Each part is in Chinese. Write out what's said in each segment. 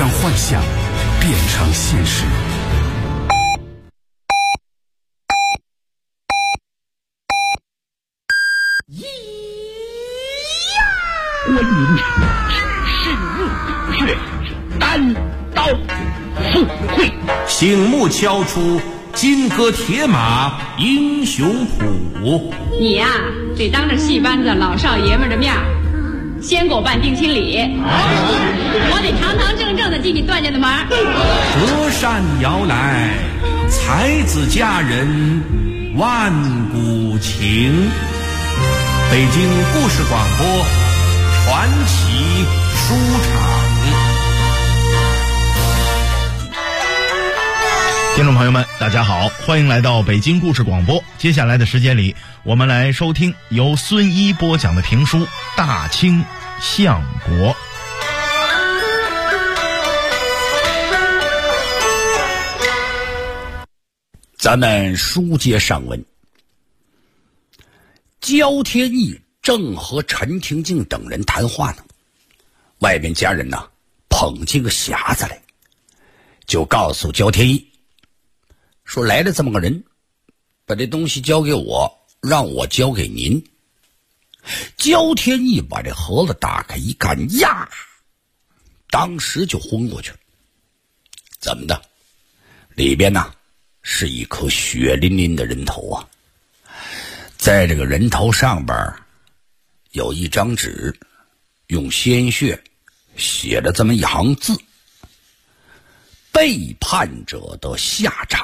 让幻想变成现实。 观音知是入穴，单刀赴会， 醒目敲出金戈铁马英雄谱。 你呀，得当着戏班子老少爷们的面先给我办定亲礼，我得堂堂正正的进你段家的门。 隔山摇来，才子佳人万古情。北京故事广播传奇书场。 听众朋友们大家好，欢迎来到北京故事广播。接下来的时间里，我们来收听由孙一播讲的评书《大清相国》。 咱们书接上文，焦天义正和陈廷敬等人谈话呢，外面家人呢捧进个匣子来，就告诉焦天义说，来了这么个人，把这东西交给我，让我交给您。焦天义把这盒子打开一看呀，当时就昏过去了。怎么的？里边呢是一颗血淋淋的人头啊，在这个人头上边有一张纸，用鲜血写了这么一行字：背叛者的下场。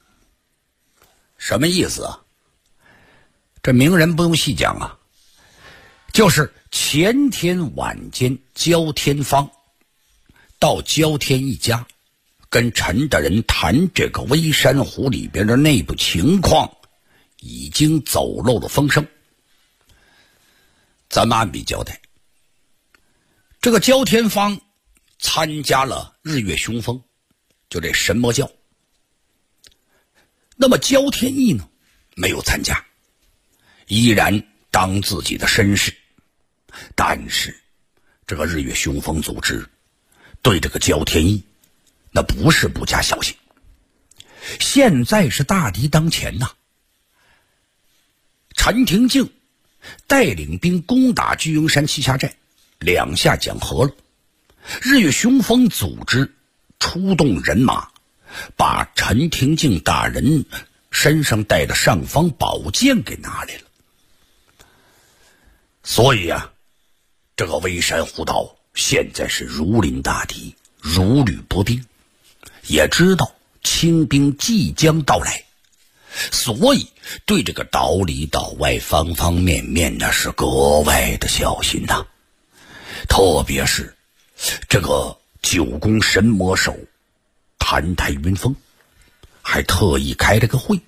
什么意思啊？这名人不用细讲啊，就是前天晚间焦天方到焦天一家跟陈大人谈这个微山湖里边的内部情况，已经走漏了风声。咱们按笔交代，这个焦天方参加了日月雄风，就这神魔教。那么焦天义呢没有参加，依然当自己的绅士。但是这个日月雄风组织对这个焦天义那不是不加小心。现在是大敌当前呐，陈廷敬带领兵攻打居庸山栖霞寨，两下讲和了。日月雄风组织出动人马，把陈廷敬大人身上带的尚方宝剑给拿来了。所以啊，这个微山湖道现在是如临大敌，如履薄冰，也知道清兵即将到来，所以对这个岛里岛外方方面面那是格外的小心呐。特别是这个九宫神魔手谭台云峰还特意开了个会，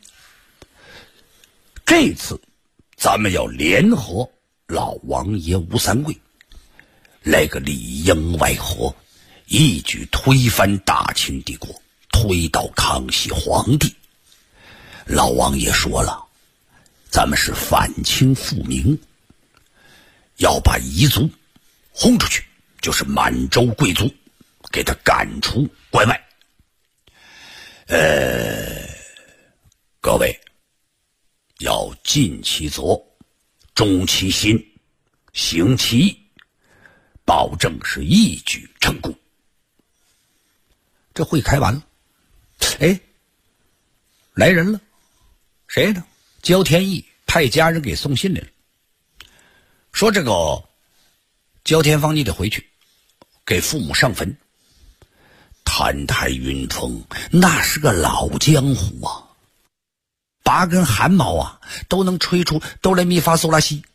这次咱们要联合老王爷吴三桂，来个里应外合，一举推翻大清帝国，推倒康熙皇帝。老王爷说了，咱们是反清复明，要把彝族轰出去，就是满洲贵族，给他赶出关外。各位要尽其责，忠其心，行其义，保证是一举成功。这会开完了，来人了，谁呢？焦天义派家人给送信来了，说这个焦天方你得回去给父母上坟。谭台云峰那是个老江湖啊，拔根汗毛啊都能吹出哆来咪发嗦拉西。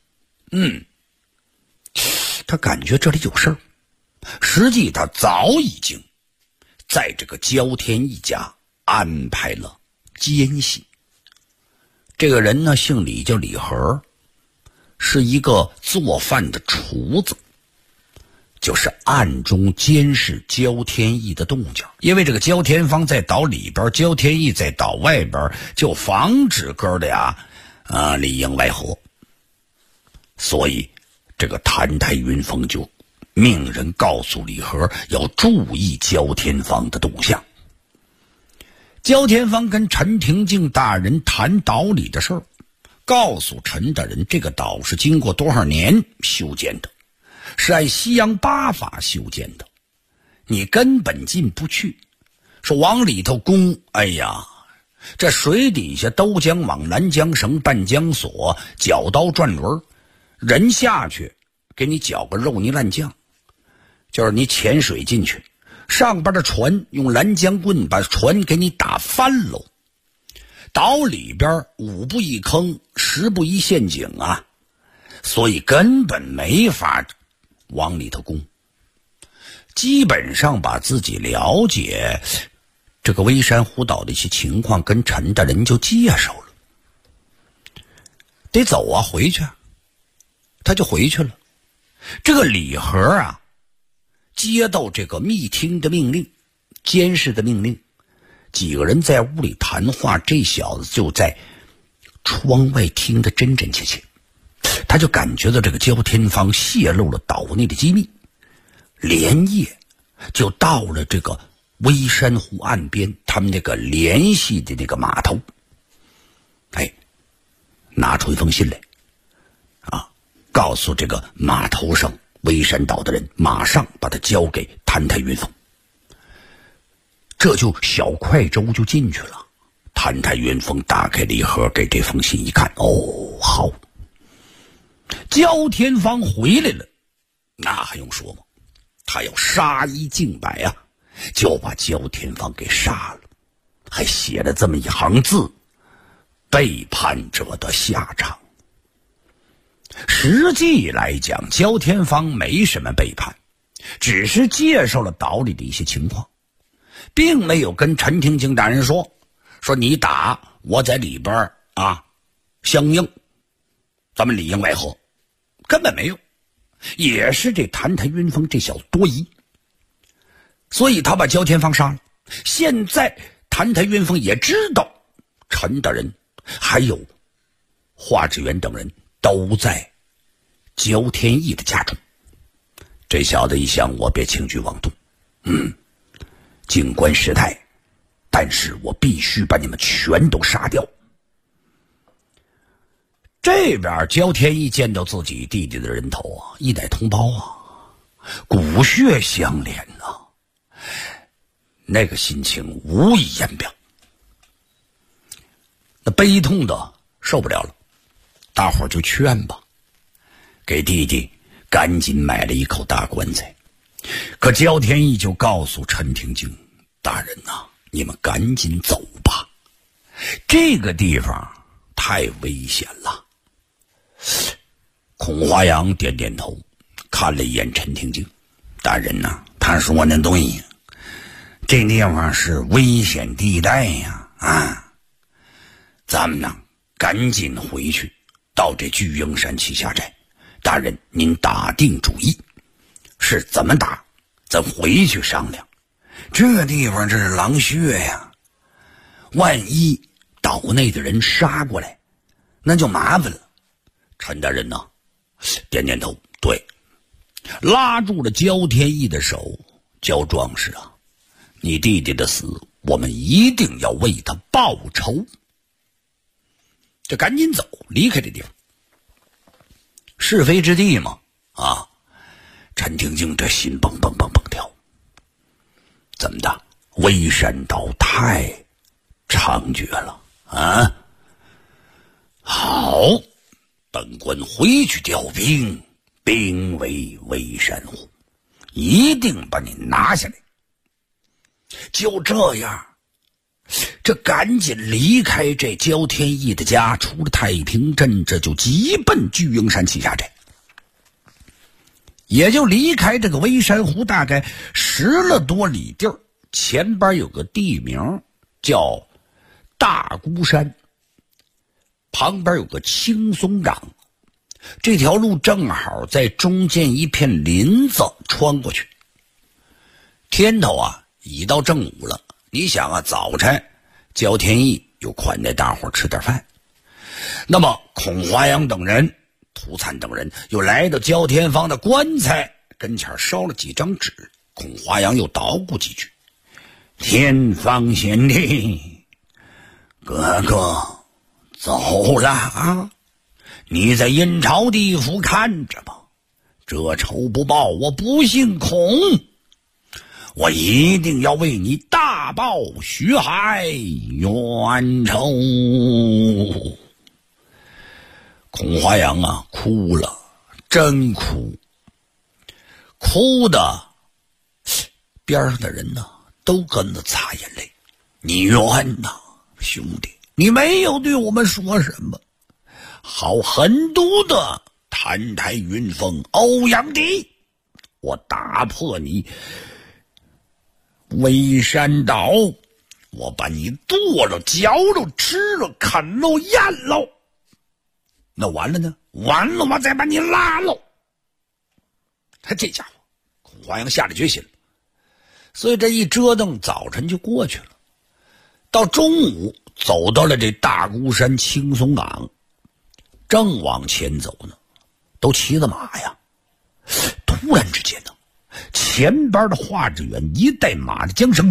他感觉这里有事儿，实际他早已经在这个焦天一家安排了奸细。这个人呢姓李，叫李和，是一个做饭的厨子，就是暗中监视焦天义的动静。因为这个焦天方在岛里边，焦天义在岛外边，就防止哥俩里应外合。所以这个谭台云峰就命人告诉李和要注意焦天芳的动向。焦天芳跟陈廷敬大人谈岛里的事儿，告诉陈大人这个岛是经过多少年修建的，是按西洋八法修建的，你根本进不去。说往里头攻，哎呀，这水底下都江网、拦江绳、半江索、绞刀转轮，人下去给你搅个肉泥烂酱，就是你潜水进去，上边的船用拦江棍把船给你打翻喽。岛里边5步一坑，10步一陷阱啊，所以根本没法往里头攻。基本上把自己了解这个微山湖岛的一些情况跟陈大人就介绍了。得走啊，回去啊，他就回去了。这个李和啊，接到这个密听的命令、监视的命令，几个人在屋里谈话，这小子就在窗外听得真真切切。他就感觉到这个焦天芳泄露了岛内的机密，连夜就到了这个微山湖岸边，他们那个联系的那个码头，拿出一封信来啊，告诉这个码头上微山岛的人马上把它交给谭台云峰。这就小快舟就进去了。谭台云峰打开礼盒，给这封信一看，哦，好，焦天芳回来了，那还用说吗？他要杀一儆百啊，就把焦天芳给杀了，还写了这么一行字：背叛者的下场。实际来讲，焦天芳没什么背叛，只是介绍了岛里的一些情况，并没有跟陈廷敬大人说你打我在里边啊相应，咱们里应外合，根本没有。也是这谭台云峰这小子多疑，所以他把焦天芳杀了。现在谭台云峰也知道陈大人还有华志远等人都在焦天义的家中。这小子一想，我别轻举妄动，静观事态，但是我必须把你们全都杀掉。这边焦天义见到自己弟弟的人头啊，一代同胞啊，骨血相连啊，那个心情无以言表。那悲痛的受不了了，大伙儿就劝吧，给弟弟赶紧买了一口大棺材。可焦天义就告诉陈廷敬大人呐，你们赶紧走吧，这个地方太危险了。孔华阳点点头，看了一眼陈廷敬大人呐，他说那对呀，这地方是危险地带呀，咱们呢赶紧回去到这巨鹰山旗下寨。大人您打定主意是怎么打，咱回去商量。这地方这是狼穴呀，万一岛内的人杀过来，那就麻烦了。陈大人呢点点头，对，拉住了焦天义的手，焦壮士啊，你弟弟的死我们一定要为他报仇。就赶紧走，离开这地方，是非之地嘛啊！陈廷敬这心蹦蹦蹦蹦跳，怎么的？微山岛太猖獗了啊！好，本官回去调兵，兵围微山湖，一定把你拿下来。就这样，这赶紧离开这焦天义的家，出了太平镇，这就急奔巨鹰山旗下寨。也就离开这个微山湖大概10多里地儿，前边有个地名叫大孤山，旁边有个青松岗，这条路正好在中间一片林子穿过去。天头啊已到正午了，你想啊，早晨焦天义又款待大伙吃点饭，那么孔华阳等人、涂灿等人又来到焦天芳的棺材跟前烧了几张纸，孔华阳又捣鼓几句：“天方贤弟，哥哥走了啊！你在阴曹地府看着吧，这仇不报，我不姓孔，我一定要为你大报徐海冤仇。”孔华阳啊，哭了，真哭，哭的边上的人呢都跟着擦眼泪。你冤呐，兄弟，你没有对我们说什么，好狠毒的澹台云峰欧阳帝，我打破你微山岛，我把你剁了嚼了吃了啃了咽了，那完了呢？完了我再把你拉了。他这家伙孔华阳下了决心了，所以这一折腾早晨就过去了。到中午走到了这大孤山青松岗，正往前走呢，都骑着马呀。突然之间呢，前边的华志远一带马的缰绳，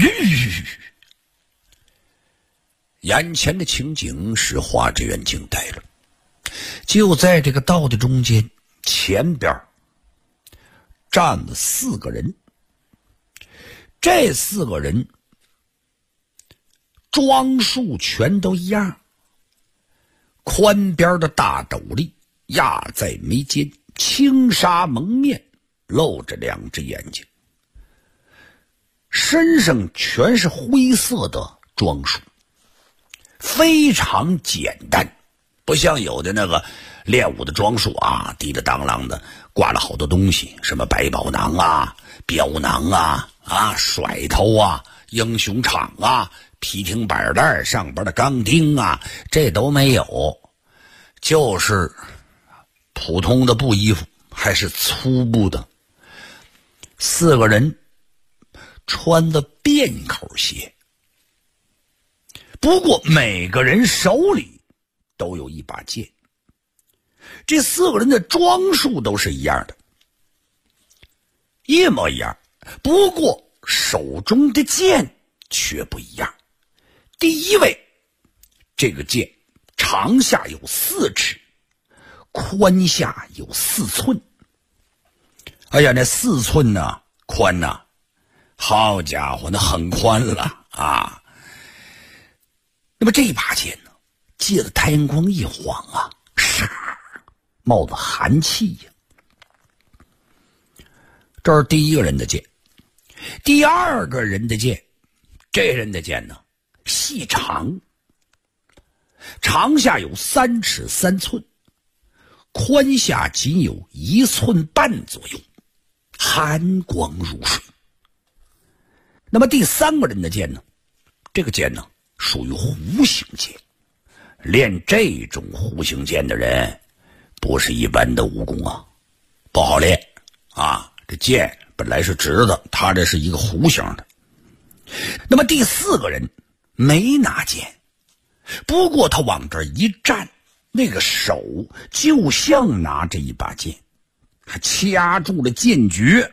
眼前的情景使华志远惊呆了。就在这个道的中间，前边站了4个人。这4个人装束全都一样，宽边的大斗笠压在眉间，轻纱蒙面，露着2只眼睛，身上全是灰色的装束，非常简单，不像有的那个练武的装束啊，滴滴当啷的挂了好多东西，什么百宝囊啊、镖囊啊、甩头啊、英雄场啊、皮挺板带上边的钢钉啊，这都没有，就是普通的布衣服，还是粗布的。4个人穿的便口鞋，不过每个人手里都有一把剑。这4个人的装束都是一样的，一模一样，不过手中的剑却不一样。第一位，这个剑长下有4尺，宽下有4寸。哎呀，那4寸呢，宽呢，好家伙，那很宽了啊！那么这把剑呢，借着太阳光一晃啊，唰，冒着寒气呀。这是第一个人的剑。第二个人的剑，这人的剑呢，细长，长下有3尺3寸，宽下仅有1寸半左右，寒光如水。那么第3个人的剑呢，这个剑呢属于弧形剑，练这种弧形剑的人不是一般的武功啊，不好练啊。这剑本来是直的，他这是一个弧形的。那么第4个人没拿剑，不过他往这一站，那个手就像拿着一把剑，他掐住了剑诀。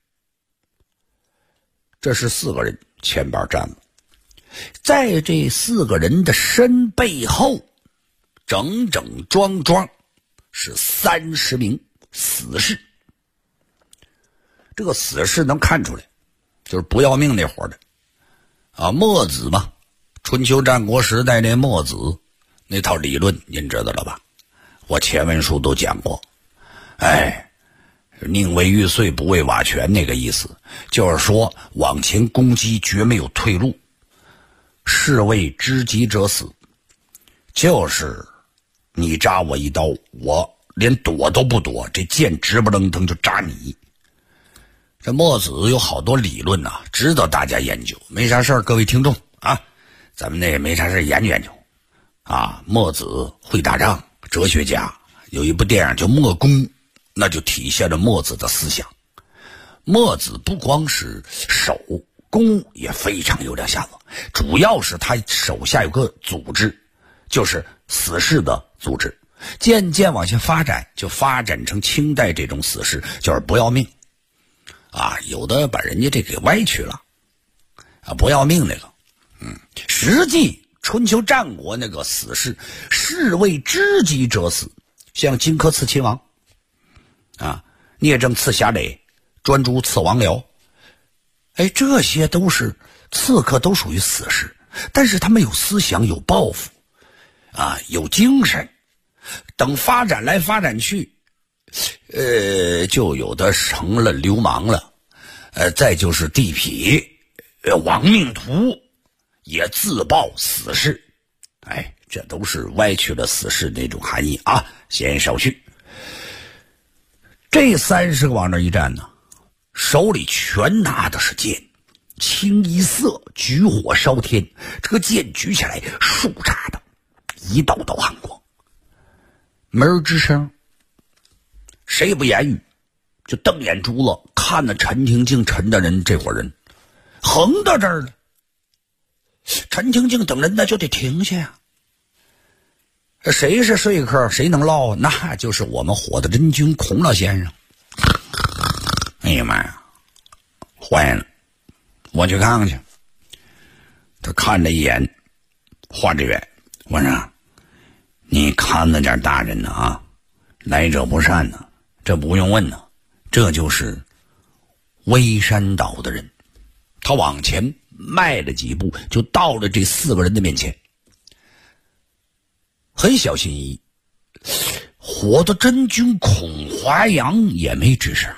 这是4个人前边站了，在这4个人的身背后，整整桩桩是30名死士。这个死士能看出来，就是不要命那伙的啊。墨子嘛，春秋战国时代那墨子那套理论您知道了吧？我前文书都讲过。宁为玉碎不为瓦全，那个意思就是说往前攻击绝没有退路，士为知己者死，就是你扎我一刀，我连躲都不躲，这剑直不楞腾就扎你。这墨子有好多理论呐，值得大家研究。没啥事儿，各位听众啊，咱们那没啥事研究研究啊。墨子会打仗，哲学家，有一部电影叫《墨攻》，那就体现了墨子的思想。墨子不光是手攻也非常有两下子，主要是他手下有个组织，就是死士的组织，渐渐往前发展，就发展成清代这种死士，就是不要命啊，有的把人家这给歪曲了啊，不要命那个。实际春秋战国那个死士，士为知己者死，像荆轲刺秦王啊，聂政刺侠垒，专诸刺王僚，这些都是刺客，都属于死士，但是他们有思想，有抱负啊，有精神。等发展来发展去，就有的成了流氓了，再就是地痞、亡命徒，也自曝死士。这都是歪曲了死士那种含义啊。先少叙。这30个往那一站呢，手里全拿的是剑，清一色，举火烧天。这个剑举起来，竖插的一道道寒光，没人吱声，谁也不言语，就瞪眼珠子看着陈廷敬陈大人这伙人，横到这儿了。陈廷敬等人呢就得停下呀。谁是说客，谁能唠？那就是我们火的真君孔老先生。哎呀妈呀，坏了，我去看看去。他看了一眼华志远，我说你看着点大人呢啊，来者不善呢，这不用问呢，这就是微山岛的人。他往前迈了几步，就到了这4个人的面前，很小心翼翼。火的真君孔华阳也没吱声。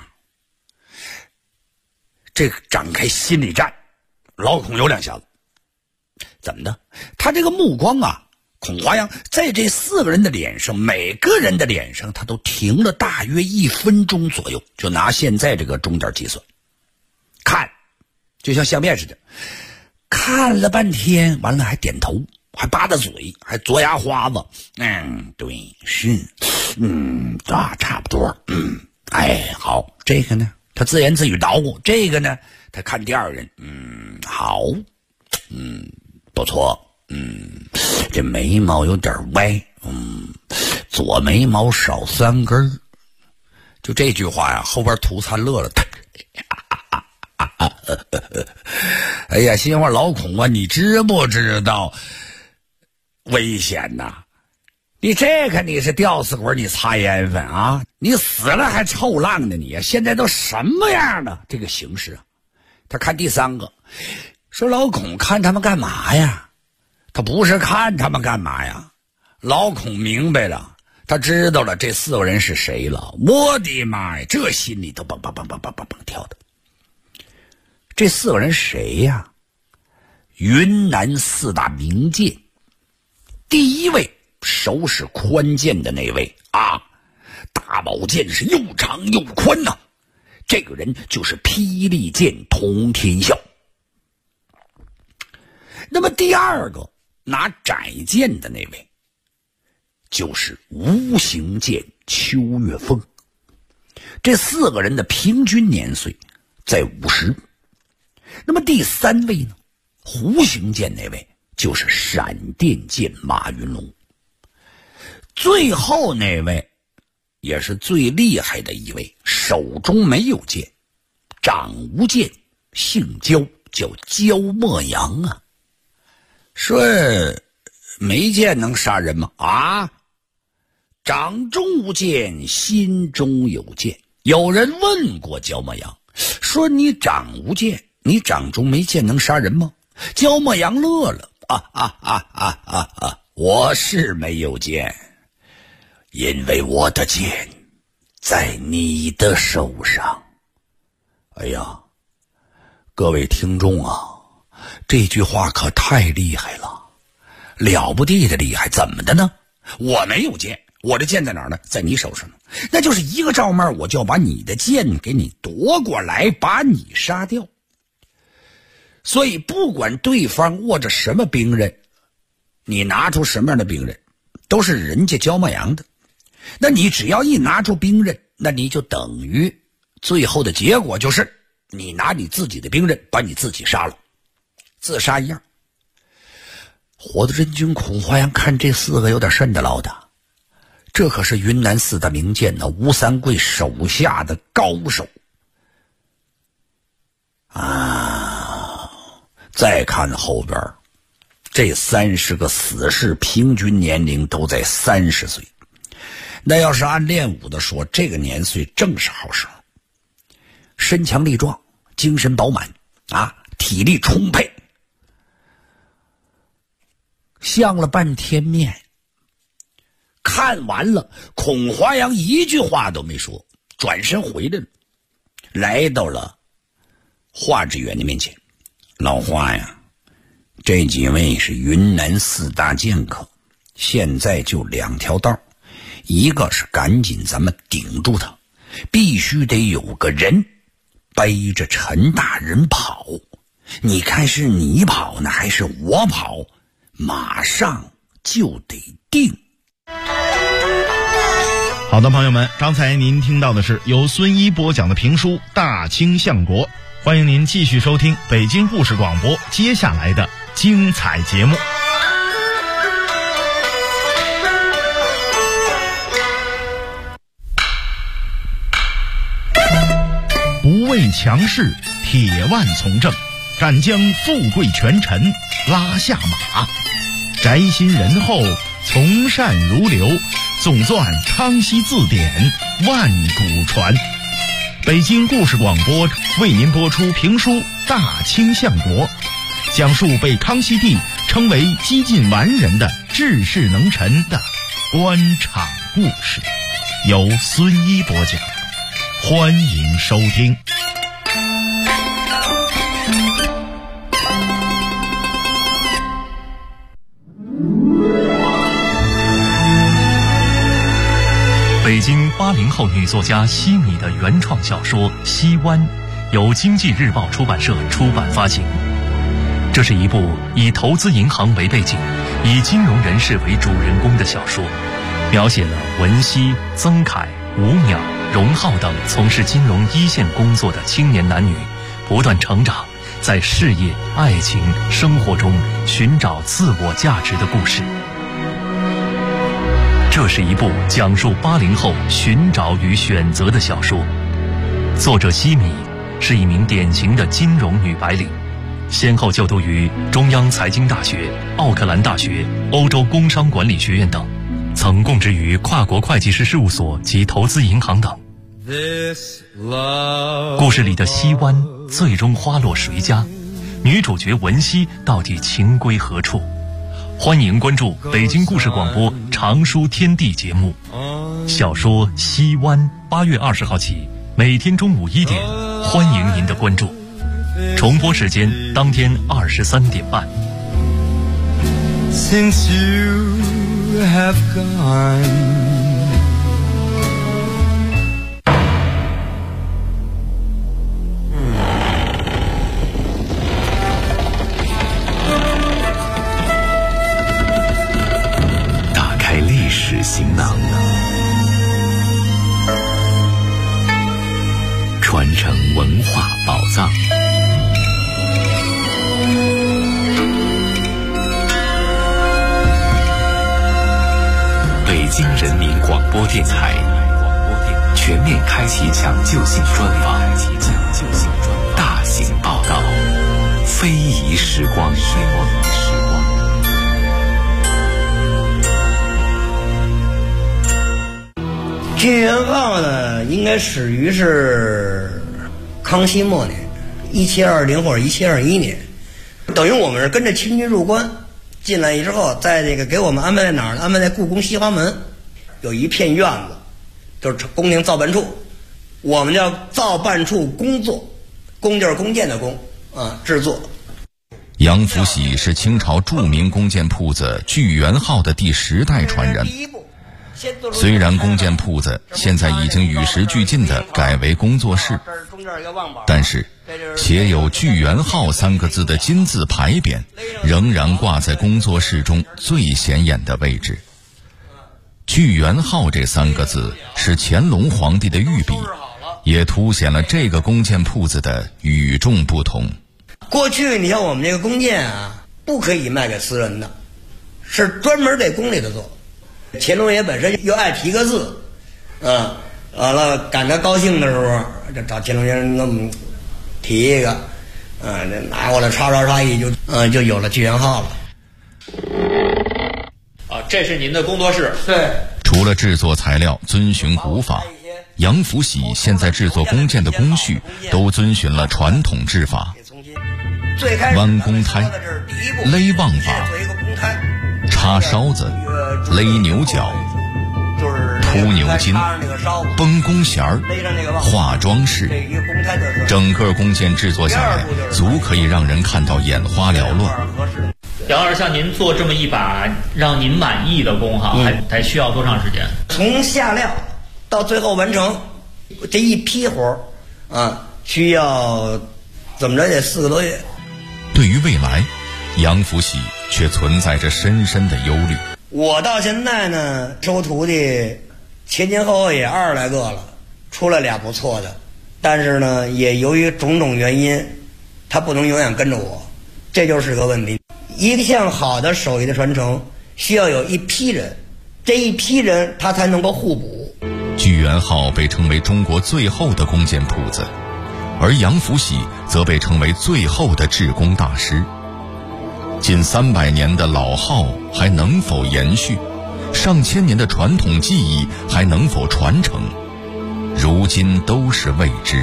这个展开心理战，老孔有2下子。怎么的？他这个目光啊，孔华阳在这4个人的脸上，每个人的脸上他都停了大约1分钟左右，就拿现在这个钟点计算，看就像相面似的，看了半天，完了还点头，还扒着嘴，还嘬牙花子。对，是，差不多。好，这个呢，他自言自语捣鼓。这个呢，他看第2人，好，不错，这眉毛有点歪，左眉毛少3根。就这句话呀，后边涂灿乐了。哎呀，心话老孔啊，你知不知道危险呐？你这个你是吊死鬼，你擦烟粉啊？你死了还臭浪呢你啊！现在都什么样了？这个形势啊！他看第3个，说老孔看他们干嘛呀？他不是看他们干嘛呀？老孔明白了，他知道了这4个人是谁了。我的妈呀，这心里都蹦蹦蹦蹦蹦蹦蹦跳的。这4个人谁呀？云南4大名剑，第1位手使宽剑的那位啊，大宝剑是又长又宽呐，这个人就是霹雳剑通天啸。那么第2个拿窄剑的那位，就是无形剑邱月峰。这4个人的平均年岁在50。那么第3位呢，弧形剑那位就是闪电剑马云龙。最后那位也是最厉害的一位，手中没有剑，掌无剑，姓焦，叫焦墨阳啊。说没剑能杀人吗？啊，掌中无剑，心中有剑。有人问过焦墨阳，说你掌无剑，你掌中没剑能杀人吗？焦墨阳乐了，我是没有剑，因为我的剑在你的手上。哎呀，各位听众啊，这句话可太厉害了，了不地的厉害。怎么的呢？我没有剑，我的剑在哪儿呢？在你手上呢。那就是一个照面，我就要把你的剑给你夺过来，把你杀掉。所以不管对方握着什么兵刃，你拿出什么样的兵刃，都是人家焦墨阳的。那你只要一拿出兵刃，那你就等于最后的结果就是你拿你自己的兵刃把你自己杀了，自杀一样。火的真君孔华阳看这4个有点瘆得牢的，这可是云南4大名剑呢，吴三桂手下的高手。 啊，再看后边，这30个死士平均年龄都在30岁。那要是按练武的说，这个年岁正是好时候，身强力壮，精神饱满啊，体力充沛。相了半天面，看完了，孔华阳一句话都没说，转身回来了，来到了华志远的面前。老华呀，这几位是云南4大剑客，现在就2条道，一个是赶紧咱们顶住他，必须得有个人背着陈大人跑。你看是你跑呢还是我跑，马上就得定。 好的，朋友们，刚才您听到的是由孙一播讲的评书《大清相国》，欢迎您继续收听北京故事广播接下来的精彩节目。不畏强势，铁腕从政，敢将富贵权臣拉下马，宅心仁厚，从善如流，总纂康熙字典，万古传。北京故事广播为您播出评书《大清相国》，讲述被康熙帝称为几近完人的治世能臣的官场故事，由孙一播讲，欢迎收听。 北京80后女作家西米的原创小说《西湾》，由经济日报出版社出版发行。这是一部以投资银行为背景，以金融人士为主人公的小说，描写了文熙、曾凯、吴淼、荣浩等从事金融一线工作的青年男女不断成长，在事业、爱情、生活中寻找自我价值的故事。这是一部讲述80后寻找与选择的小说。作者西米是一名典型的金融女白领，先后就读于中央财经大学、奥克兰大学、欧洲工商管理学院等，曾供职于跨国会计师事务所及投资银行等。故事里的西湾最终花落谁家？女主角文熙到底情归何处？欢迎关注北京故事广播长书天地节目，小说《西湾》8月20号起，每天中午1点，欢迎您的关注。重播时间当天23点半。 Since you have gone, 行囊，传承文化宝藏。北京人民广播电台全面开启抢救性专访，大型报道，非遗时光。 剧元号呢，应该始于是康熙末年，1720或者1721年，等于我们是跟着清军入关进来之后，在这个给我们安排在哪儿呢？安排在故宫西华门，有一片院子，就是宫廷造办处，我们叫造办处工作，工就是弓箭的弓啊，制作。 杨福喜是清朝著名弓箭铺子聚元号的第10代传人。虽然弓箭铺子现在已经与时俱进地改为工作室，但是写有聚元号3个字的金字牌匾仍然挂在工作室中最显眼的位置。聚元号这3个字是乾隆皇帝的御笔，也凸显了这个弓箭铺子的与众不同。 过去你像我们这个弓箭啊，不可以卖给私人的，是专门给宫里头做。乾隆爷本身又爱提个字，完了赶他高兴的时候，就找乾隆爷给我们提一个， 拿过来刷一就有了巨源号了。 这是您的工作室。 对。 除了制作材料遵循古法，杨福喜现在制作弓箭的工序都遵循了传统制法，弯弓胎、勒棒法、插烧子、勒牛角、铺牛筋、绷弓弦儿、画装饰，整个弓箭制作下来，足可以让人看到眼花缭乱。 杨老师，像您做这么一把让您满意的弓还需要多长时间？ 从下料到最后完成这一批活需要怎么着也4个多月。 对于未来，杨福喜却存在着深深的忧虑。 我到现在呢，收徒弟前后也20来个了，出来俩不错的，但是呢，也由于种种原因，他不能永远跟着我，这就是个问题。一项好的手艺的传承，需要有一批人，这一批人他才能够互补。 巨源号被称为中国最后的弓箭铺子，而杨福喜则被称为最后的制弓大师。近300年的老号还能否延续？上千年的传统技艺还能否传承？如今都是未知。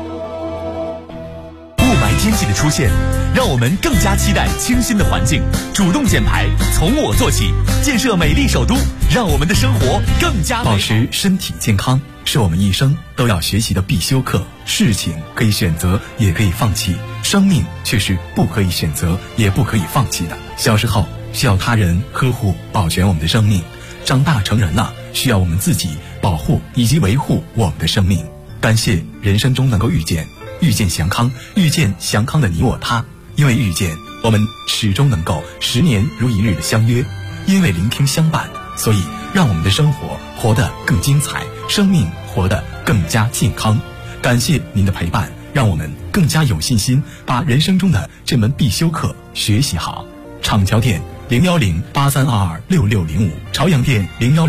雾霾天气的出现，让我们更加期待清新的环境。主动减排，从我做起，建设美丽首都，让我们的生活更加美好。 保持身体健康是我们一生都要学习的必修课。事情可以选择，也可以放弃，生命却是不可以选择，也不可以放弃的。小时候需要他人呵护保全我们的生命，长大成人了，需要我们自己保护以及维护我们的生命。感谢人生中能够遇见祥康，遇见祥康的你我他。因为遇见，我们始终能够10年如一日的相约；因为聆听相伴，所以让我们的生活活得更精彩，生命活得更加健康。感谢您的陪伴，让我们更加有信心把人生中的这门必修课学习好。厂桥店01083226605，朝阳店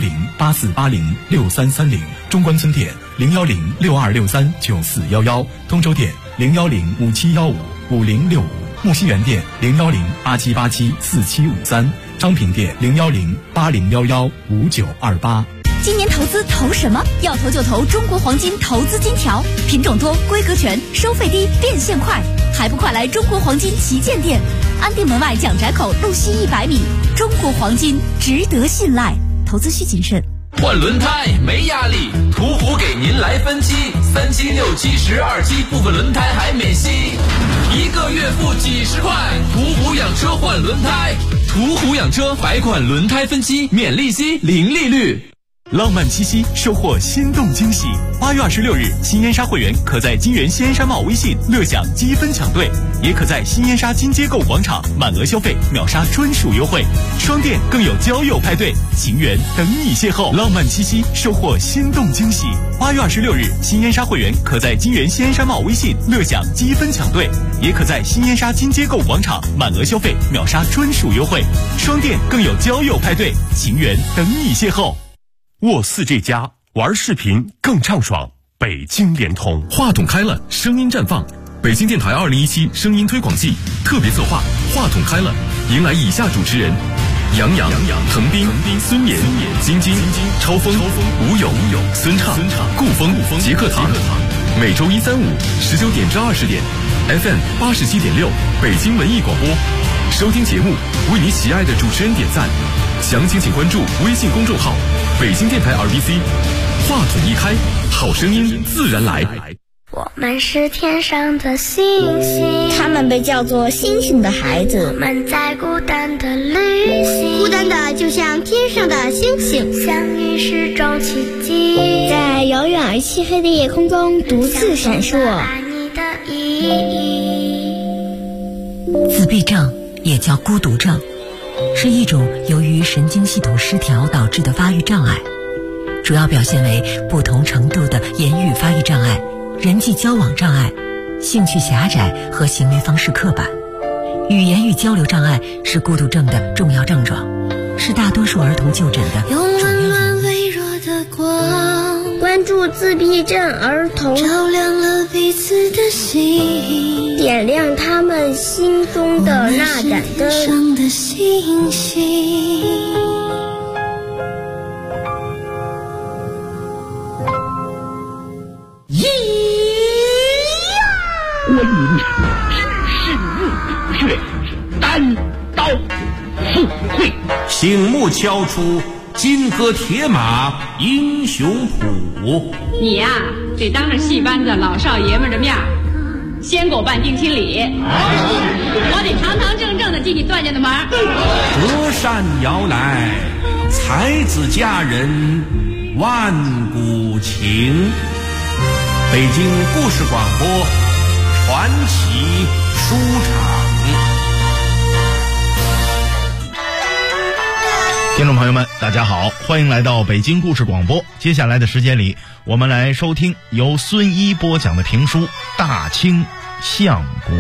01084806330，中关村店01062639411，通州店01057155065，木樨园店01087874753，昌平店01080115928。 今年投资投什么？要投就投中国黄金投资金条，品种多，规格全，收费低，变现快，还不快来中国黄金旗舰店，安定门外蒋宅口路西100米。中国黄金值得信赖，投资需谨慎。 换轮胎没压力，途虎给您来分期，3期、6期、12期，部分轮胎还免息，1个月付几10块。途虎养车换轮胎，途虎养车百款轮胎分期，免利息，零利率。 浪漫七夕，收获心动惊喜。8月26日，新烟沙会员可在金源西烟沙贸微信乐享积分抢兑，也可在新烟沙金街购广场满额消费秒杀专属优惠。双店更有交友派对，情缘等你邂逅。浪漫七夕，收获心动惊喜。8月26日，新烟沙会员可在金源西烟沙贸微信乐享积分抢兑，也可在新烟沙金街购广场满额消费秒杀专属优惠。双店更有交友派对，情缘等你邂逅。 沃4G+玩视频更畅爽，北京联通。 话筒开了，声音绽放。北京电台2017声音推广季特别策划，话筒开了，迎来以下主持人：杨洋、滕斌、孙岩、晶晶、超风、吴勇、孙畅、顾风、杰克堂。每周1、3、5 19点至20点 ，FM 87.6北京文艺广播。收听节目，为你喜爱的主持人点赞。详情请关注微信公众号北京电台 RBC。 话筒一开，好声音自然来。 我们是天上的星星， 他们被叫做星星的孩子。 我们在孤单的旅行， 孤单的就像天上的星星， 相遇是种奇迹， 在遥远而漆黑的夜空中独自闪烁。 爱你的意义。 自闭症也叫孤独症，是一种由于神经系统失调导致的发育障碍，主要表现为不同程度的言语发育障碍、人际交往障碍、兴趣狭窄和行为方式刻板。语言与交流障碍是孤独症的重要症状，是大多数儿童就诊的主要原因。 微弱的光， 关帮助自闭症儿童， 照亮了彼此的心， 点亮他们心中的那盏灯。 上的星星。 观音是日月单刀赴会， 醒目敲出金戈铁马英雄谱。 你呀，得当着戏班子老少爷们的面先给我办定亲礼，我得堂堂正正的进你段家的门。 隔山遥来，才子佳人万古情。北京故事广播传奇书场。 听众朋友们，大家好，欢迎来到北京故事广播。接下来的时间里，我们来收听由孙一播讲的评书《大清相国》。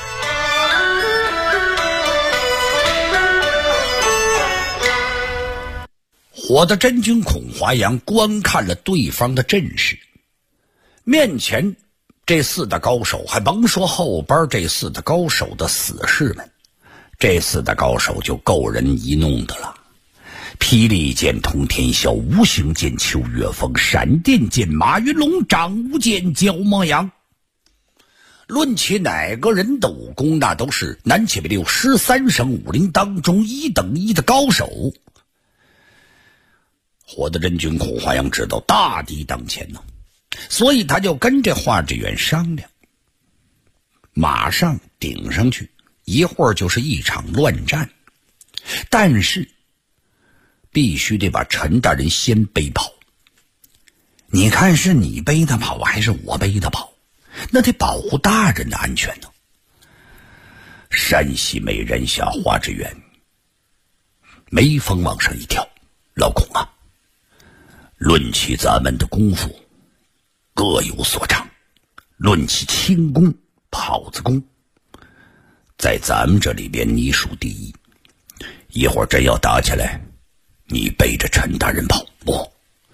火的真君孔华阳观看了对方的阵势，面前这四大高手，还甭说后边这四大高手的死士们，这四大高手就够人一弄的了。霹雳剑通天霄，无形剑秋月风，闪电剑马云龙，掌无剑焦猫羊。论起哪个人的武功，那都是南七北六13省武林当中1等1的高手。火的真君孔华阳知道大敌当前呢，所以他就跟这华志远商量，马上顶上去，一会儿就是一场乱战，但是必须得把陈大人先背跑。你看是你背他跑还是我背他跑？那得保护大人的安全呢。山西美人下华志远眉峰往上一跳，老孔啊，论起咱们的功夫各有所长，论起轻功跑子功，在咱们这里边你属第一。一会儿真要打起来，你背着陈大人跑。不，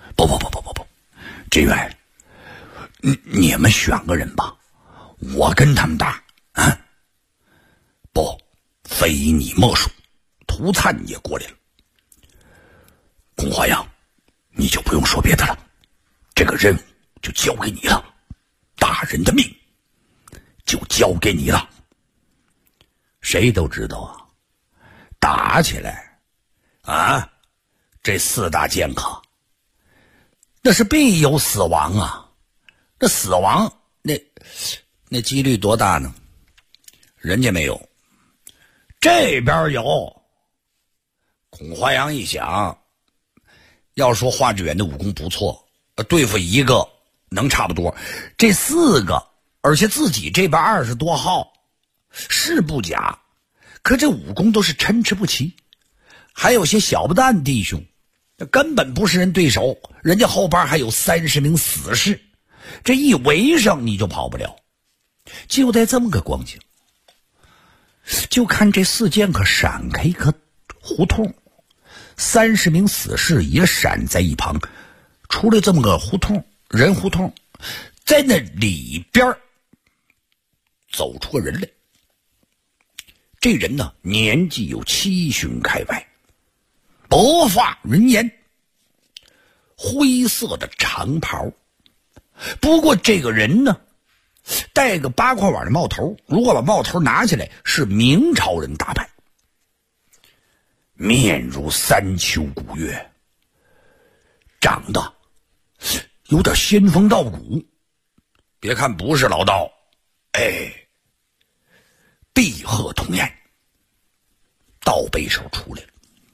志远，你们选个人吧，我跟他们打啊！不，非你莫属，涂灿也过来了。孔华阳，你就不用说别的了，这个任务就交给你了，大人的命就交给你了。谁都知道啊，打起来啊，这四大剑客那是必有死亡啊。这死亡那几率多大呢？人家没有，这边有。孔华阳一想，要说华志远的武功不错，对付一个能差不多，这4个，而且自己这边20多号是不假，可这武功都是参差不齐，还有些小不蛋弟兄根本不是人对手，人家后边还有30名死士，这一围上你就跑不了。就在这么个光景，就看这4剑客闪开一个胡同，30名死士也闪在一旁，出来这么个胡同，人胡同，在那里边走出个人来。这人呢，年纪有7旬开外，薄发云烟，灰色的长袍。不过这个人呢，戴个8块碗的帽头，如果把帽头拿起来，是明朝人打扮，面如3秋古月，长得有点仙风道骨。别看不是老道，碧鹤童颜，倒背手出来了。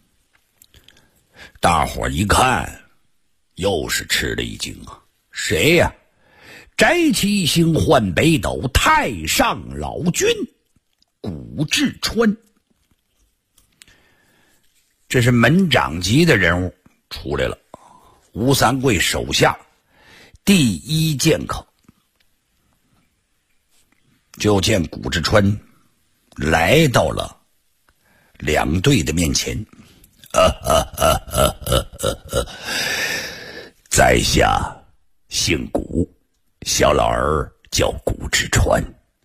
大伙一看，又是吃了一惊啊！谁呀？摘七星换北斗，太上老君古志川。这是门长级的人物出来了，吴三桂手下第1剑客。就见古志川来到了两队的面前，在下姓古，小老儿叫古之川。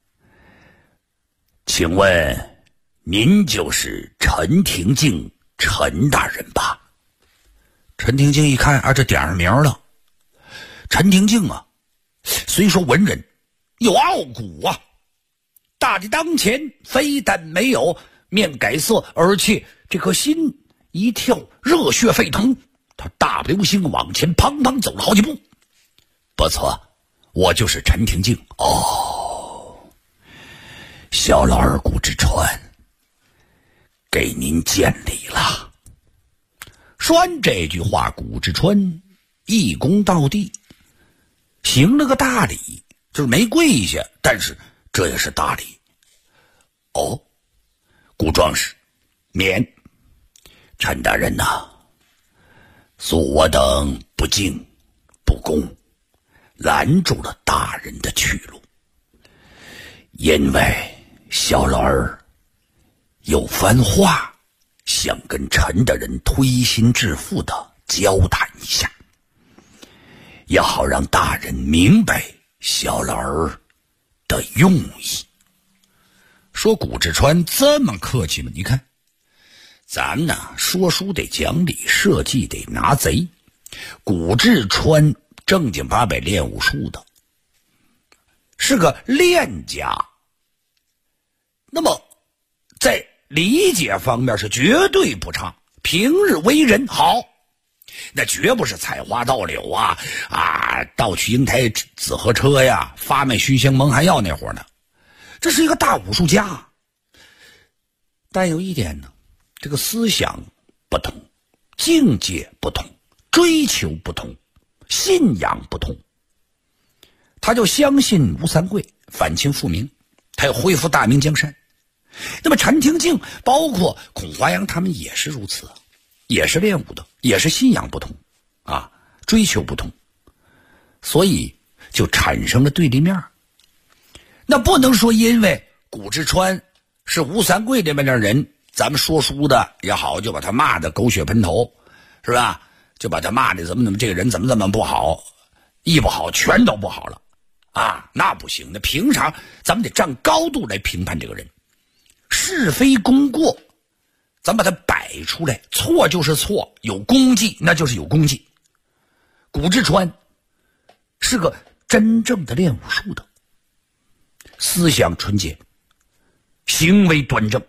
请问您就是陈廷敬陈大人吧？陈廷敬一看啊，这点上名了。陈廷敬啊，虽说文人，有傲骨啊，大敌当前，非但没有面改色，而且这颗心一跳，热血沸腾。他大步流星往前砰砰走了好几步。不错，我就是陈廷敬。哦，小老儿古之川，给您见礼了。说完这句话，古之川一躬到地，行了个大礼，就是没跪下，但是这也是大礼。哦，古壮士，免。陈大人呐，恕我等不敬不恭，拦住了大人的去路。因为小老儿有番话想跟陈大人推心置腹的交谈一下，也好让大人明白小老儿的用意。说古之川这么客气吗？你看咱们呢说书得讲理，设计得拿贼。古之川正经八百练武术的，是个练家，那么在理解方面是绝对不差，平日为人好，那绝不是采花盗柳啊，盗取英台紫河车呀，发卖虚香蒙汗药那会儿呢。这是一个大武术家。但有一点呢，这个思想不同，境界不同，追求不同，信仰不同。他就相信吴三桂反清复明，他要恢复大明江山。那么陈廷敬包括孔华阳他们也是如此，也是练武的，也是信仰不同啊，追求不同，所以就产生了对立面。那不能说因为古之川是吴三桂这边的人，咱们说书的也好，就把他骂的狗血喷头，是吧？就把他骂的怎么这个人怎么不好，一不好全都不好了啊，那不行。那平常咱们得站高度来评判这个人，是非功过咱把它摆出来，错就是错，有功绩那就是有功绩。古之川是个真正的练武术的，思想纯洁，行为端正，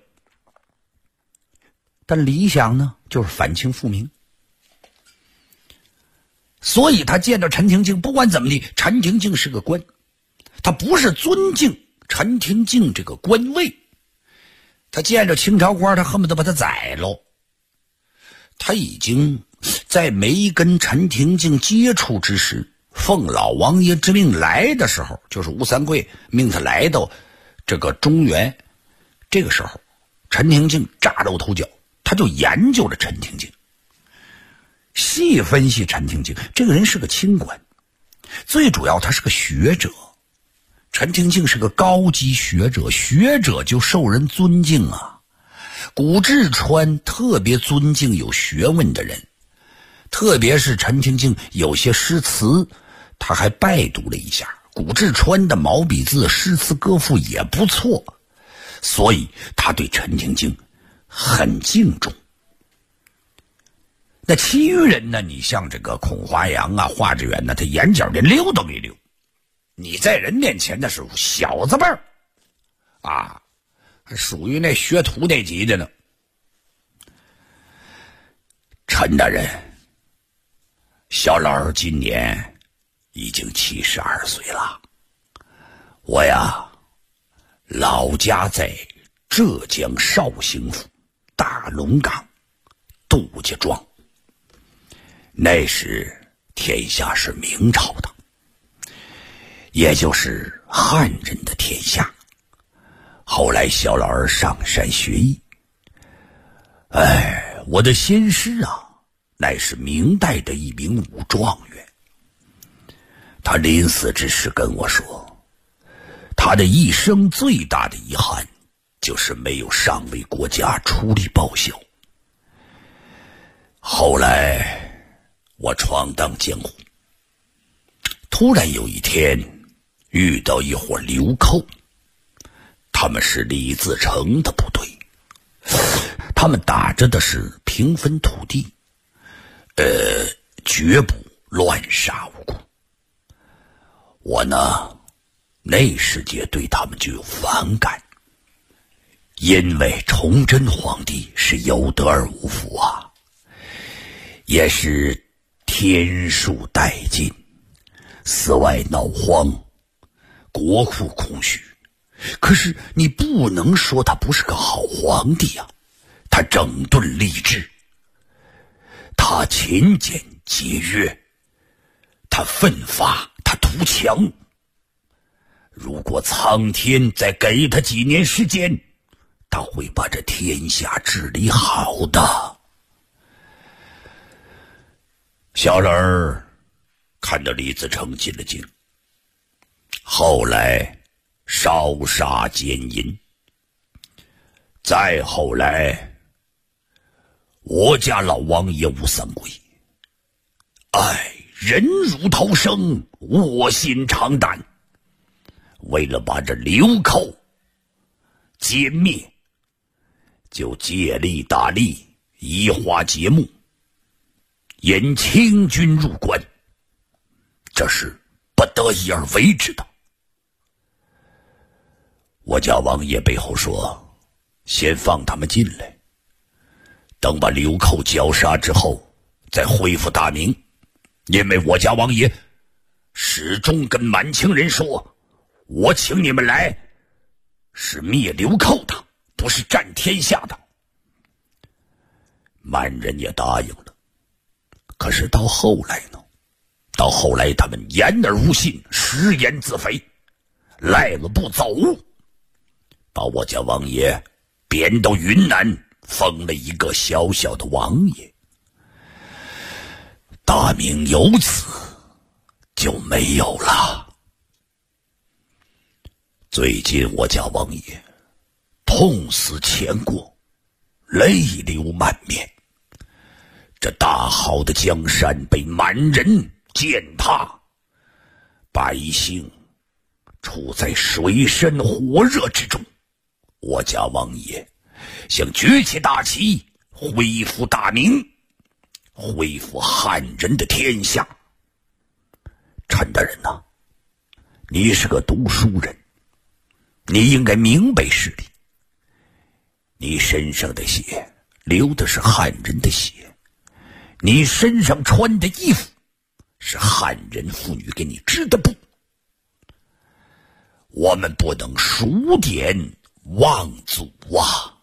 但理想呢就是反清复明。所以他见到陈廷敬，不管怎么地，陈廷敬是个官，他不是尊敬陈廷敬这个官位，他见着清朝官他恨不得把他宰喽。他已经在没跟陈廷敬接触之时，奉老王爷之命来的时候，就是吴三桂命他来到这个中原，这个时候陈廷敬崭露头角，他就研究了陈廷敬，细分析陈廷敬这个人是个清官，最主要他是个学者。陈廷敬是个高级学者，学者就受人尊敬啊。古之川特别尊敬有学问的人，特别是陈廷敬有些诗词他还拜读了一下，古之川的毛笔字诗词歌赋也不错，所以他对陈廷敬很敬重。那其余人呢，你像这个孔华阳啊、华志远呢，他眼角连溜都没溜，你在人面前那是小子辈儿啊，还属于那学徒那级的呢。陈大人，小老儿今年已经72岁了，我呀老家在浙江绍兴府大龙岗杜家庄，那时天下是明朝的，也就是汉人的天下。后来小老儿上山学艺，我的先师啊乃是明代的一名武状元。他临死之时跟我说，他的一生最大的遗憾就是没有上为国家出力报效。后来我闯荡江湖， 突然有一天遇到一伙流寇，他们是李自成的部队，他们打着的是平分土地，绝不乱杀无辜。我呢，那时节对他们就有反感，因为崇祯皇帝是有德而无负啊，也是天数殆尽，四外闹荒，国库空虚。可是你不能说他不是个好皇帝啊，他整顿吏治，他勤俭节约，他奋发，他图强。如果苍天再给他几年时间，他会把这天下治理好的。小人儿看到李自成进了京，后来烧杀奸淫，再后来我家老王爷吴三桂，忍辱偷生，卧薪尝胆，为了把这流寇歼灭，就借力打力，移花接木，引清军入关，这是不得已而为之的。我家王爷背后说，先放他们进来，等把流寇绞杀之后再恢复大明。因为我家王爷始终跟满清人说，我请你们来是灭流寇的，不是占天下的。满人也答应了，可是到后来呢？到后来他们言而无信，食言自肥，赖了不走，把我家王爷贬到云南，封了一个小小的王爷。大明由此就没有了。最近我家王爷痛死前过，泪流满面，这大好的江山被满人践踏，百姓处在水深火热之中。我家王爷想举起大旗，恢复大明，恢复汉人的天下。陈大人呐，你是个读书人，你应该明白事理。你身上的血流的是汉人的血，你身上穿的衣服是汉人妇女给你织的布。我们不能数典忘祖啊！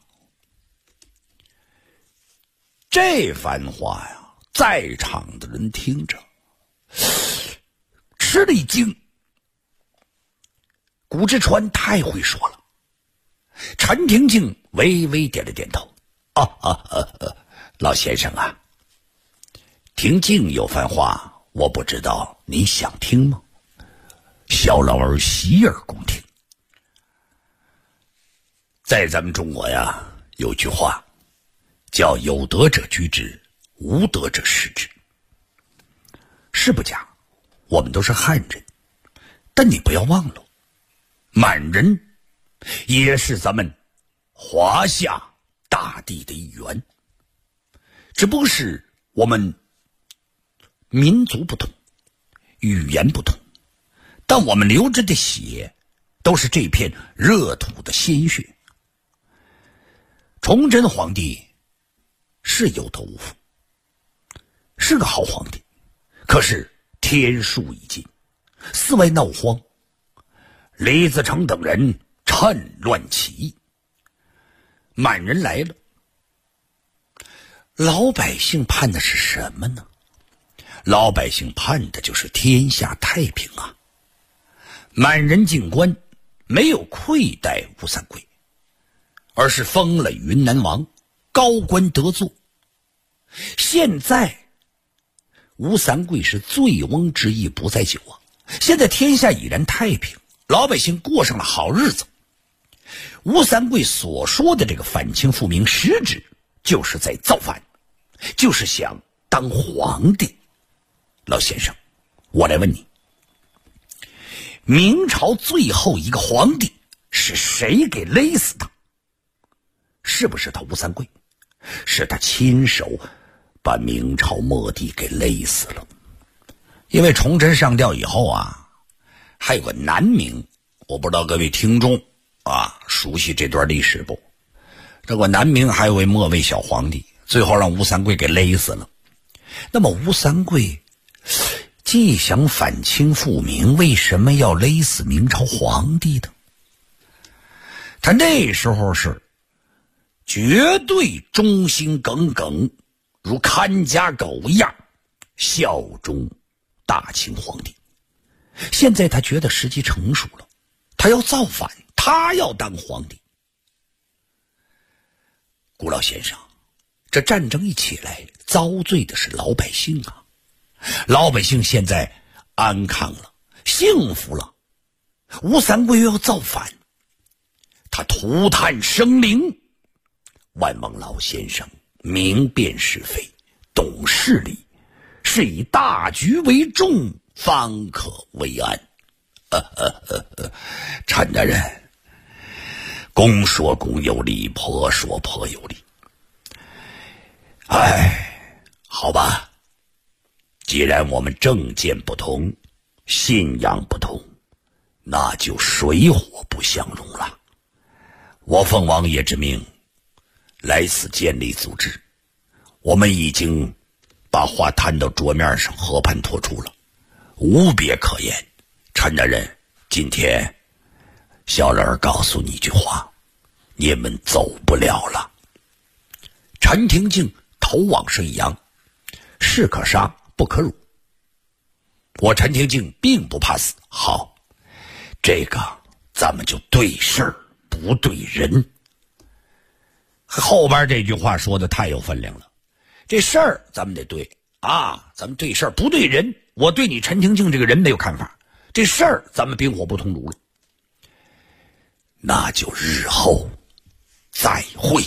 这番话呀，在场的人听着吃了一惊。谷之川太会说了，陈廷敬微微点了点头。老先生啊，廷敬有番话，我不知道你想听吗？小老儿洗耳恭听。在咱们中国呀，有句话叫有德者居之，无德者失之。是不假，我们都是汉人，但你不要忘了，满人也是咱们华夏大地的一员，只不过是我们民族不同，语言不同，但我们流着的血都是这片热土的鲜血。崇祯皇帝是有德无负，是个好皇帝，可是天数已尽，四外闹荒，李自成等人趁乱起义，满人来了，老百姓盼的是什么呢？老百姓盼的就是天下太平啊！满人进关没有愧待吴三桂，而是封了云南王，高官得坐。现在吴三桂是醉翁之意不在酒啊！现在天下已然太平，老百姓过上了好日子。吴三桂所说的这个反清复明，实质就是在造反，就是想当皇帝。老先生，我来问你， 明朝最后一个皇帝是谁给勒死的？是不是他吴三桂？是他亲手把明朝末帝给勒死了。因为崇祯上吊以后啊，还有个南明，我不知道各位听众熟悉这段历史不？这个南明还有位末位小皇帝，最后让吴三桂给勒死了。那么吴三桂既想反清复明，为什么要勒死明朝皇帝呢？他那时候是绝对忠心耿耿，如看家狗一样效忠大清皇帝。现在他觉得时机成熟了，他要造反，他要当皇帝。顾老先生，这战争一起来，遭罪的是老百姓啊！老百姓现在安康了，幸福了，吴三桂又要造反，他涂炭生灵。万望老先生明辨是非，懂事理，是以大局为重，方可为安。陈大人，公说公有理，婆说婆有理。好吧，既然我们政见不同，信仰不同，那就水火不相容了。我奉王爷之命来此建立组织，我们已经把话摊到桌面上，和盘托出了，无别可言。陈大人，今天小人告诉你一句话，你们走不了了。陈廷敬头往上一扬，士可杀不可辱，我陈廷敬并不怕死。好，这个咱们就对事儿不对人。后边这句话说的太有分量了，这事儿咱们得对咱们对事儿不对人。我对你陈廷敬这个人没有看法，这事儿咱们冰火不同炉了，那就日后再会。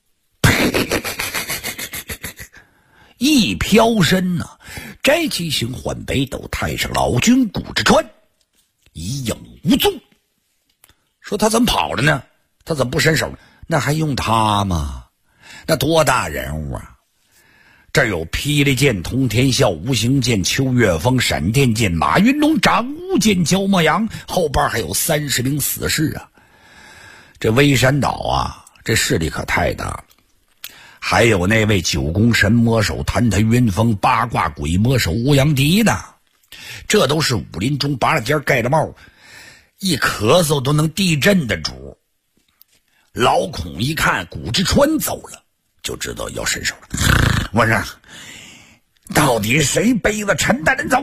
一飘身摘其行换北斗，太上老君谷之川一影无踪。说他怎么跑了呢？他怎么不伸手呢？那还用他吗？那多大人物啊！这有霹雳剑、通天啸、无形剑、秋月风、闪电剑、马云龙、掌乌剑、焦墨阳，后边还有30名死士啊！这微山岛这势力可太大了。还有那位九宫神魔手弹弹云峰、八卦鬼魔手欧阳迪呢，这都是武林中拔了尖盖着帽，一咳嗽都能地震的主。老孔一看谷之川走了，就知道要伸手了。我说，到底谁背着陈大人走？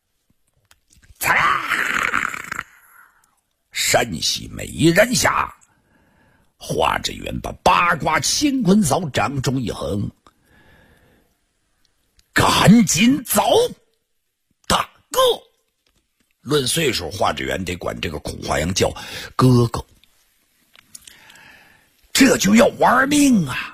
山西美人峡，华志远把八卦乾坤扫掌中一横，赶紧走！大哥，论岁数，华志远得管这个孔华阳叫哥哥，这就要玩命啊！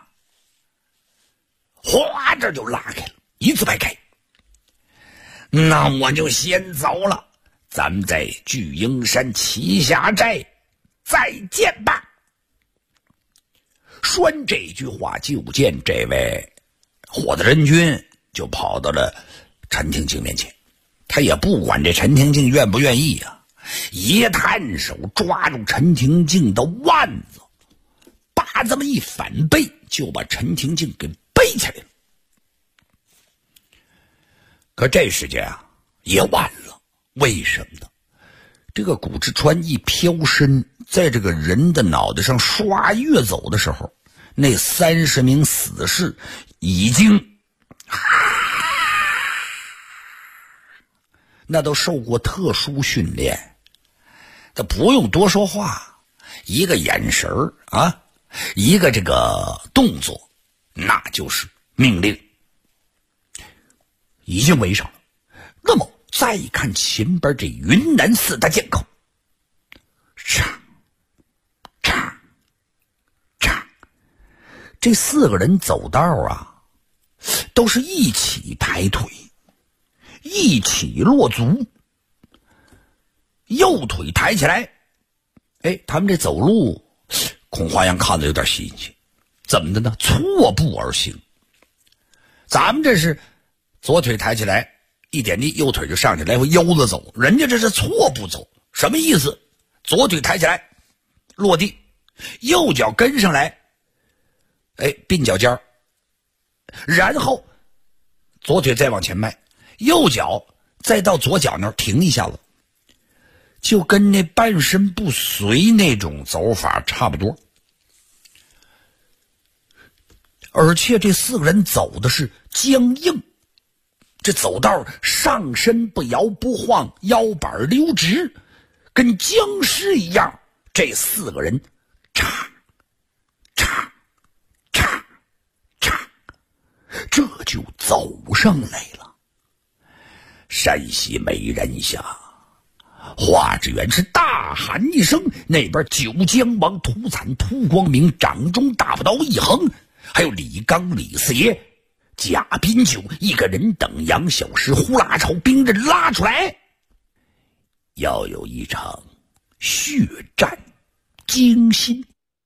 哗，这就拉开了，一字排开。那我就先走了，咱们在巨鹰山旗下寨再见吧。说完这句话，就见这位火子仁君就跑到了陈廷敬面前，他也不管这陈廷敬愿不愿意一探手抓住陈廷敬的腕子，叭这么一反背，就把陈廷敬给背起来了。可这时间也晚了，为什么呢？这个谷之川一飘身，在这个人的脑袋上唰跃走的时候，那30名死士已经那都受过特殊训练，他不用多说话，一个眼神一个这个动作，那就是命令，已经围上了。那么再看前边这云南4大剑客，这4个人走道都是一起抬腿，一起落足， 右腿抬起来。哎，他们这走路，孔华阳看着有点新鲜，怎么的呢？错步而行。咱们这是左腿抬起来，一点地，右腿就上去来回腰着走，人家这是错步走，什么意思？左腿抬起来，落地，右脚跟上来，哎，并脚尖儿，然后左腿再往前迈，右脚再到左脚那儿停一下子，就跟那半身不遂那种走法差不多。而且这4个人走的是僵硬，这走道上身不摇不晃，腰板溜直，跟僵尸一样。这4个人嚓嚓嚓嚓，这就走上来了。山西没人下，华志远是大喊一声，那边九江王屠惨、屠光明掌中大不刀一横，还有李刚、李四爷、贾宾九一个人等杨小石呼啦朝兵刃拉出来，要有一场血战惊心。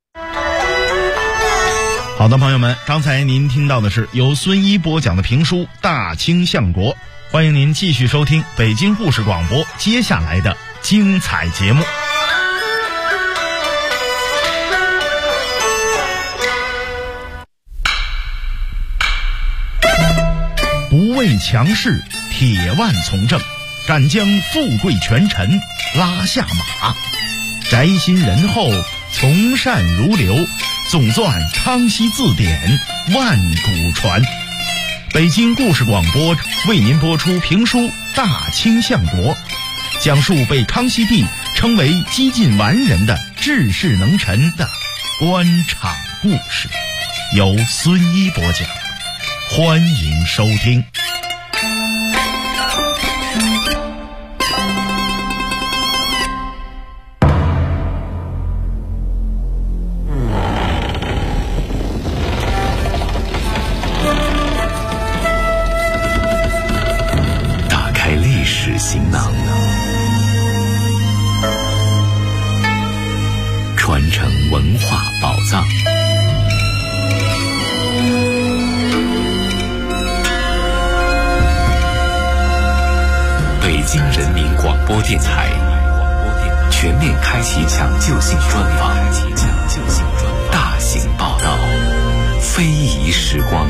好的，朋友们，刚才您听到的是由孙一播讲的评书《大清相国》，欢迎您继续收听北京故事广播接下来的精彩节目。不畏强势，铁腕从政，敢将富贵权臣拉下马，宅心仁厚，从善如流，总纂康熙字典，万古传。北京故事广播为您播出评书《大清相国》，讲述被康熙帝称为几近完人的治世能臣的官场故事，由孙一播讲，欢迎收听。 行囊，传承文化宝藏。北京人民广播电台全面开启抢救性专访，大型报道，非遗时光。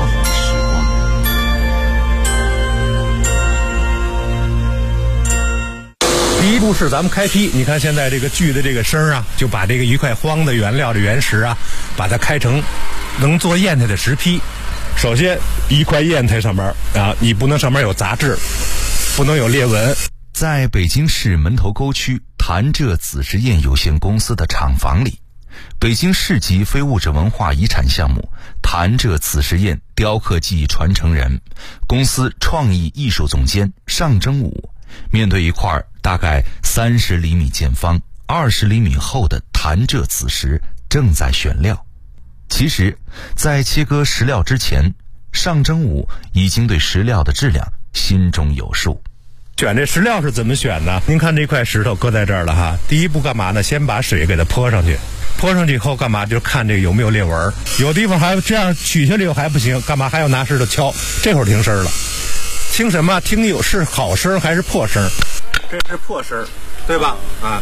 第一步是咱们开坯，你看现在这个锯的这个声啊，就把这个一块荒的原料的原石啊，把它开成能做砚台的石坯。首先一块砚台上面啊，你不能上面有杂质，不能有裂纹。 在北京市门头沟区潭柘紫石砚有限公司的厂房里，北京市级非物质文化遗产项目潭柘紫石砚雕刻技艺传承人、公司创意艺术总监尚征武，面对一块大概30厘米见方、20厘米厚的潭柘紫石，正在选料。其实，在切割石料之前，尚征武已经对石料的质量心中有数。 选这石料是怎么选呢？您看这块石头搁在这儿了哈，第一步干嘛呢？先把水给它泼上去，泼上去以后干嘛？就看这个有没有裂纹，有地方还这样取下来又还不行，干嘛还要拿石头敲？这会儿听声了，听什么？听有是好声还是破声？这是破声，对吧？啊，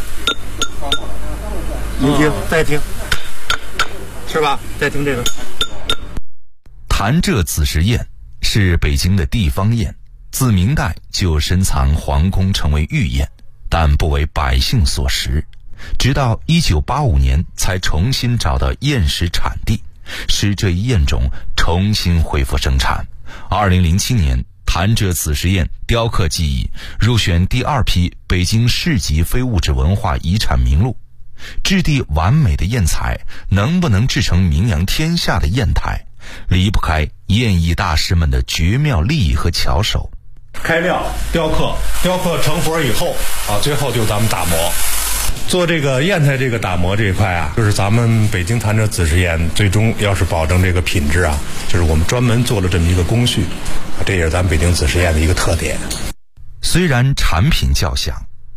您听，再听，是吧？再听这个。 潭柘紫石砚是北京的地方砚，自明代就深藏皇宫，成为御砚，但不为百姓所食。直到1985年才重新找到砚石产地，使这一砚种重新恢复生产。2007年，潭柘紫石砚雕刻技艺入选第2批北京市级非物质文化遗产名录。质地完美的砚材能不能制成名扬天下的砚台，离不开砚艺大师们的绝妙技艺和巧手。 开料、雕刻成活以后啊，最后就咱们打磨。做这个砚台这个打磨这一块啊，就是咱们北京潭柘紫石砚最终要是保证这个品质啊，就是我们专门做了这么一个工序，这也是咱们北京紫石砚的一个特点。 虽然产品较小，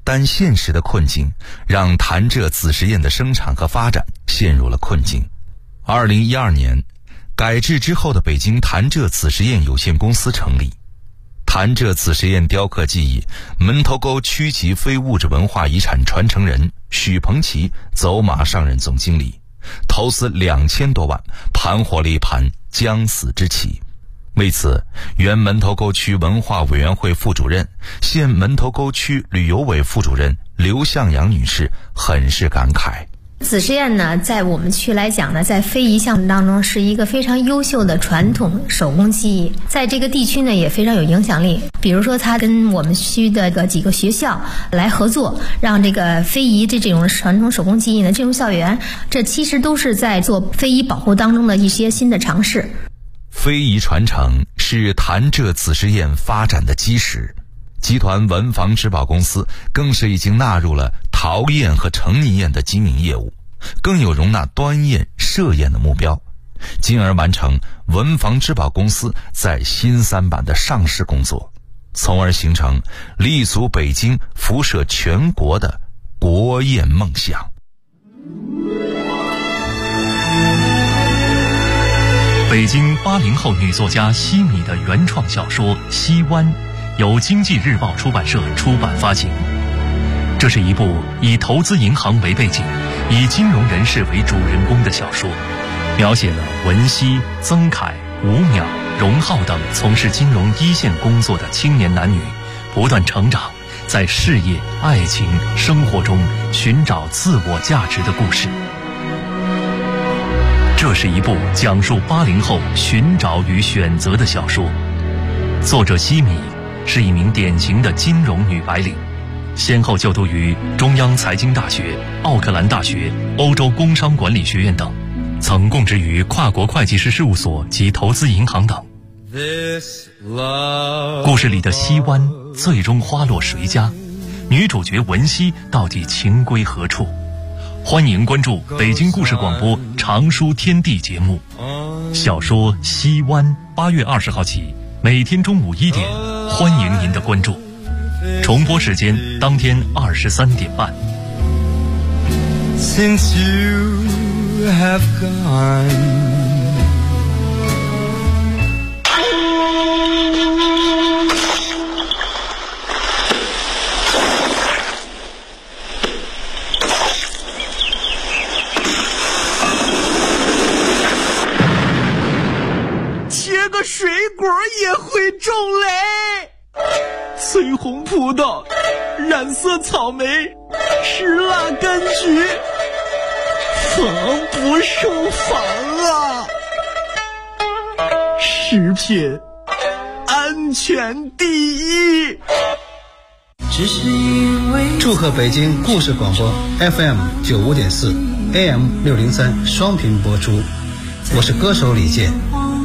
但现实的困境让潭柘子实验的生产和发展陷入了困境。2012年，改制之后的北京潭柘子实验有限公司成立。潭柘子实验雕刻技艺门头沟区级非物质文化遗产传承人许鹏奇走马上任总经理，投资2000多万，盘活了一盘将死之棋。为此，原门头沟区文化委员会副主任、现门头沟区旅游委副主任刘向阳女士很是感慨。 子实验呢，在我们区来讲呢，在非遗项目当中是一个非常优秀的传统手工技艺，在这个地区呢也非常有影响力。比如说，他跟我们区的几个学校来合作，让这个非遗这种传统手工技艺呢进入校园，这其实都是在做非遗保护当中的一些新的尝试。 非遗传承是潭柘子实验发展的基石，集团文房织宝公司更是已经纳入了陶砚和成泥砚的经营业务，更有容纳端砚、射砚的目标，进而完成文房织宝公司在新三板的上市工作，从而形成立足北京、辐射全国的国砚梦想。 北京80后女作家西米的原创小说《西湾》由经济日报出版社出版发行。这是一部以投资银行为背景，以金融人士为主人公的小说，描写了文熙、曾凯、吴淼、荣浩等从事金融一线工作的青年男女不断成长，在事业、爱情、生活中寻找自我价值的故事。这是一部讲述80后寻找与选择的小说。作者西米是一名典型的金融女白领，先后就读于中央财经大学、奥克兰大学、欧洲工商管理学院等，曾供职于跨国会计师事务所及投资银行等。故事里的西湾最终花落谁家？女主角文熙到底情归何处？欢迎关注北京故事广播常书天地节目。小说《西湾》8月20号起，每天中午1点，欢迎您的关注。重播时间当天23点半。 Since you have gone, 水果也会种嘞，翠红葡萄、染色草莓、石蜡柑橘，防不胜防啊！食品安全第一。 祝贺北京故事广播 FM95.4 AM603 双频播出，我是歌手李健。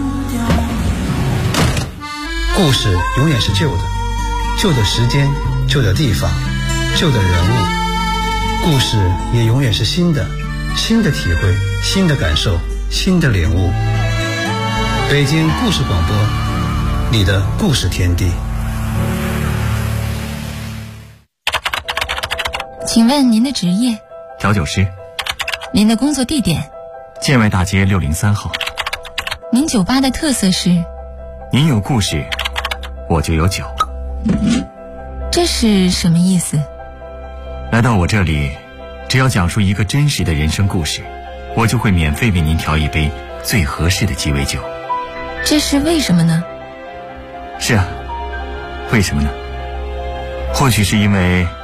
故事永远是旧的，旧的时间，旧的地方，旧的人物。故事也永远是新的，新的体会，新的感受，新的领悟。北京故事广播，你的故事天地。 请问您的职业？ 调酒师。 您的工作地点？ 建外大街603号。 您酒吧的特色是？ 您有故事，我就有酒。 这是什么意思？ 来到我这里，只要讲述一个真实的人生故事，我就会免费为您调一杯最合适的鸡尾酒。 这是为什么呢？ 是啊，为什么呢？或许是因为